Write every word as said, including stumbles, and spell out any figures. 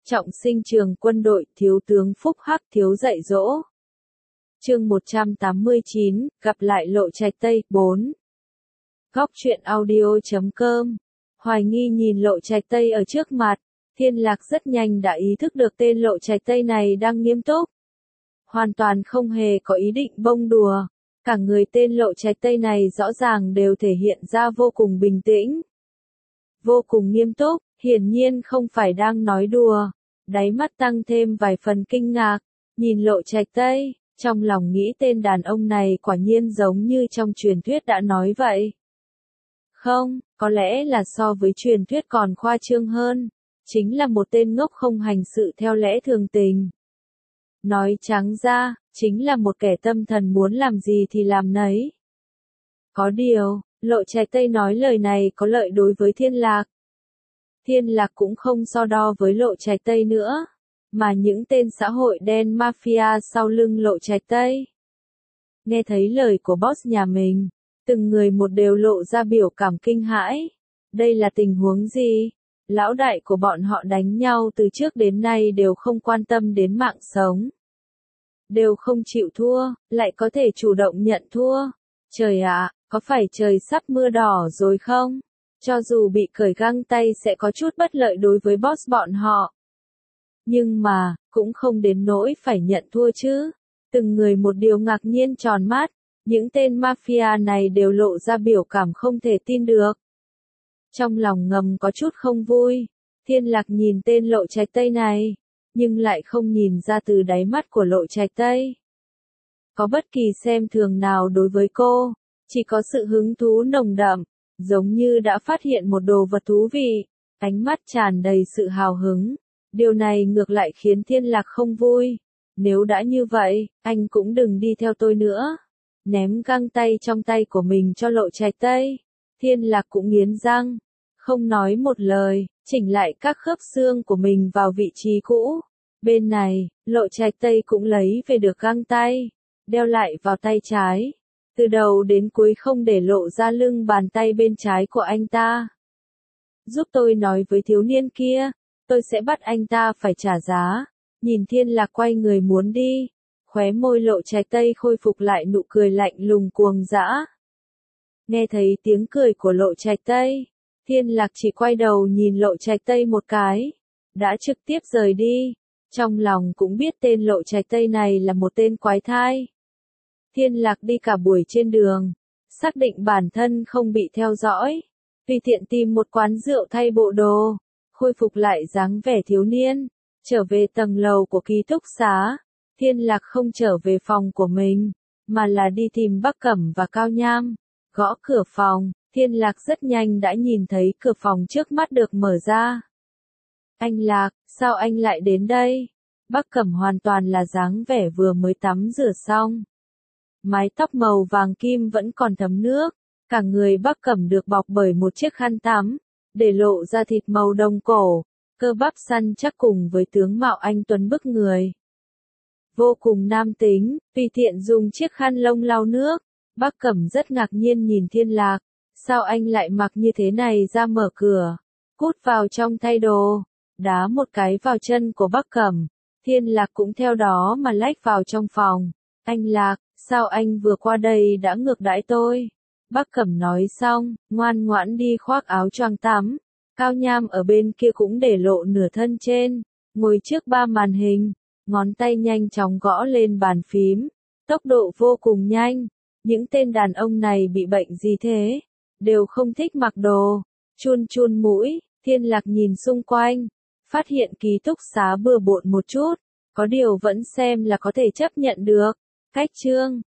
Trọng sinh trường quân đội, thiếu tướng Phúc Hắc thiếu dạy dỗ. Chương một trăm tám mươi chín, gặp lại Lộ Trạch Tây, bốn. Góc truyện audio chấm com. Hoài nghi nhìn Lộ Trạch Tây ở trước mặt, Thiên Lạc rất nhanh đã ý thức được tên Lộ Trạch Tây này đang nghiêm túc. Hoàn toàn không hề có ý định bông đùa, cả người tên Lộ Trạch Tây này rõ ràng đều thể hiện ra vô cùng bình tĩnh. Vô cùng nghiêm túc, hiển nhiên không phải đang nói đùa. Đáy mắt tăng thêm vài phần kinh ngạc, nhìn Lộ Trạch Tây, trong lòng nghĩ tên đàn ông này quả nhiên giống như trong truyền thuyết đã nói vậy. Không, có lẽ là so với truyền thuyết còn khoa trương hơn, chính là một tên ngốc không hành sự theo lẽ thường tình. Nói trắng ra, chính là một kẻ tâm thần muốn làm gì thì làm nấy. Có điều, Lộ Trạch Tây nói lời này có lợi đối với Thiên Lạc. Thiên Lạc cũng không so đo với Lộ Trạch Tây nữa, mà những tên xã hội đen mafia sau lưng Lộ Trạch Tây. Nghe thấy lời của boss nhà mình, từng người một đều lộ ra biểu cảm kinh hãi. Đây là tình huống gì? Lão đại của bọn họ đánh nhau từ trước đến nay đều không quan tâm đến mạng sống. Đều không chịu thua, lại có thể chủ động nhận thua. Trời ạ, có phải trời sắp mưa đỏ rồi không? Cho dù bị cởi găng tay sẽ có chút bất lợi đối với boss bọn họ. Nhưng mà, cũng không đến nỗi phải nhận thua chứ. Từng người một điều ngạc nhiên tròn mắt, những tên mafia này đều lộ ra biểu cảm không thể tin được. Trong lòng ngầm có chút không vui, Thiên Lạc nhìn tên Lộ Trạch Tây này, nhưng lại không nhìn ra từ đáy mắt của Lộ Trạch Tây có bất kỳ xem thường nào đối với cô, chỉ có sự hứng thú nồng đậm. Giống như đã phát hiện một đồ vật thú vị, ánh mắt tràn đầy sự hào hứng. Điều này ngược lại khiến Thiên Lạc không vui. Nếu đã như vậy, anh cũng đừng đi theo tôi nữa. Ném găng tay trong tay của mình cho Lộ Trạch Tây. Thiên Lạc cũng nghiến răng, không nói một lời, chỉnh lại các khớp xương của mình vào vị trí cũ. Bên này, Lộ Trạch Tây cũng lấy về được găng tay, đeo lại vào tay trái. Từ đầu đến cuối không để lộ ra lưng bàn tay bên trái của anh ta. Giúp tôi nói với thiếu niên kia, tôi sẽ bắt anh ta phải trả giá. Nhìn Thiên Lạc quay người muốn đi, khóe môi Lộ Trạch Tây khôi phục lại nụ cười lạnh lùng cuồng dã. Nghe thấy tiếng cười của Lộ Trạch Tây, Thiên Lạc chỉ quay đầu nhìn Lộ Trạch Tây một cái, đã trực tiếp rời đi. Trong lòng cũng biết tên Lộ Trạch Tây này là một tên quái thai. Thiên Lạc đi cả buổi trên đường, xác định bản thân không bị theo dõi, tùy tiện tìm một quán rượu thay bộ đồ, khôi phục lại dáng vẻ thiếu niên, trở về tầng lầu của ký túc xá. Thiên Lạc không trở về phòng của mình, mà là đi tìm Bắc Cẩm và Cao Nham. Gõ cửa phòng, Thiên Lạc rất nhanh đã nhìn thấy cửa phòng trước mắt được mở ra. Anh Lạc, sao anh lại đến đây? Bắc Cẩm hoàn toàn là dáng vẻ vừa mới tắm rửa xong. Mái tóc màu vàng kim vẫn còn thấm nước, cả người Bắc Cẩm được bọc bởi một chiếc khăn tắm, để lộ ra thịt màu đồng cổ, cơ bắp săn chắc cùng với tướng mạo anh tuấn bức người. Vô cùng nam tính, tùy tiện dùng chiếc khăn lông lau nước, Bắc Cẩm rất ngạc nhiên nhìn Thiên Lạc, sao anh lại mặc như thế này ra mở cửa, cút vào trong thay đồ, đá một cái vào chân của Bắc Cẩm, Thiên Lạc cũng theo đó mà lách vào trong phòng. Anh Lạc, sao anh vừa qua đây đã ngược đãi tôi? Bắc Cẩm nói xong, ngoan ngoãn đi khoác áo choàng tắm. Cao Nham ở bên kia cũng để lộ nửa thân trên, ngồi trước ba màn hình, ngón tay nhanh chóng gõ lên bàn phím, tốc độ vô cùng nhanh. Những tên đàn ông này bị bệnh gì thế? Đều không thích mặc đồ. Chun chun mũi, Thiên Lạc nhìn xung quanh, phát hiện ký túc xá bừa bộn một chút, có điều vẫn xem là có thể chấp nhận được. Cách chương